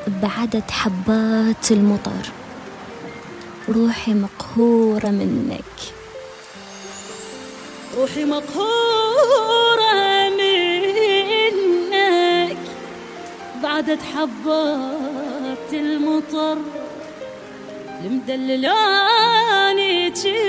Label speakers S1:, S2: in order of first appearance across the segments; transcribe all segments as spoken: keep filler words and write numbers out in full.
S1: بعدد حبات المطر، روحي مقهورة منك،
S2: روحي مقهورة منك بعدد حبات المطر، المدللاني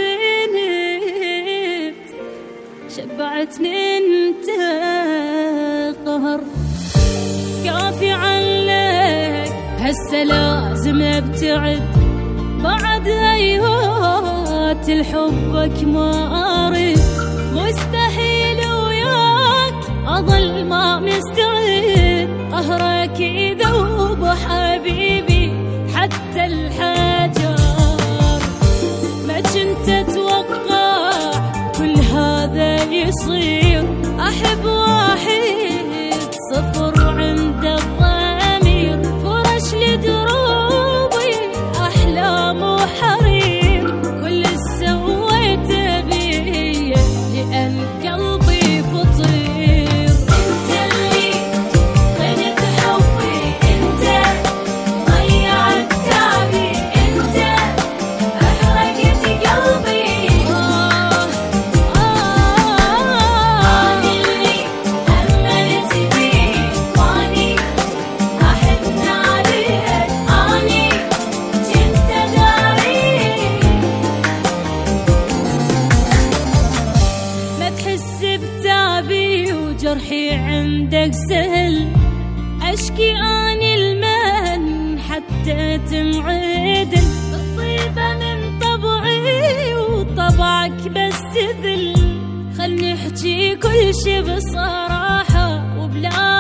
S2: جنت شبعتني انت قهر، كافي عنك هسه لازم ابتعد، بعد ايهات الحبك ما ارد، مستحيل وياك اظل ما مستعد، قهرك يذوب حبيبي حتى الحجر، ما كنت اتوقع كل هذا يصير، احب واحد صفر عند الضمير، فرش لدروبي احلام وحرير، كل اللي سويته بيه لان قلبي فطير، انت اللي خنت حبي، انت ضيعت تعبي، انت احرقت قلبي، آه آه اني اللي امنت بيه، واني احن عليك، اني كنت داري، ما تحس بتعبي وجرحي عندك سهل، اشكي اني المن حتى تنعدل، الطيبة من طبعي وطبعك بس ذل، خلني احكي كل شي بصراحة وبلا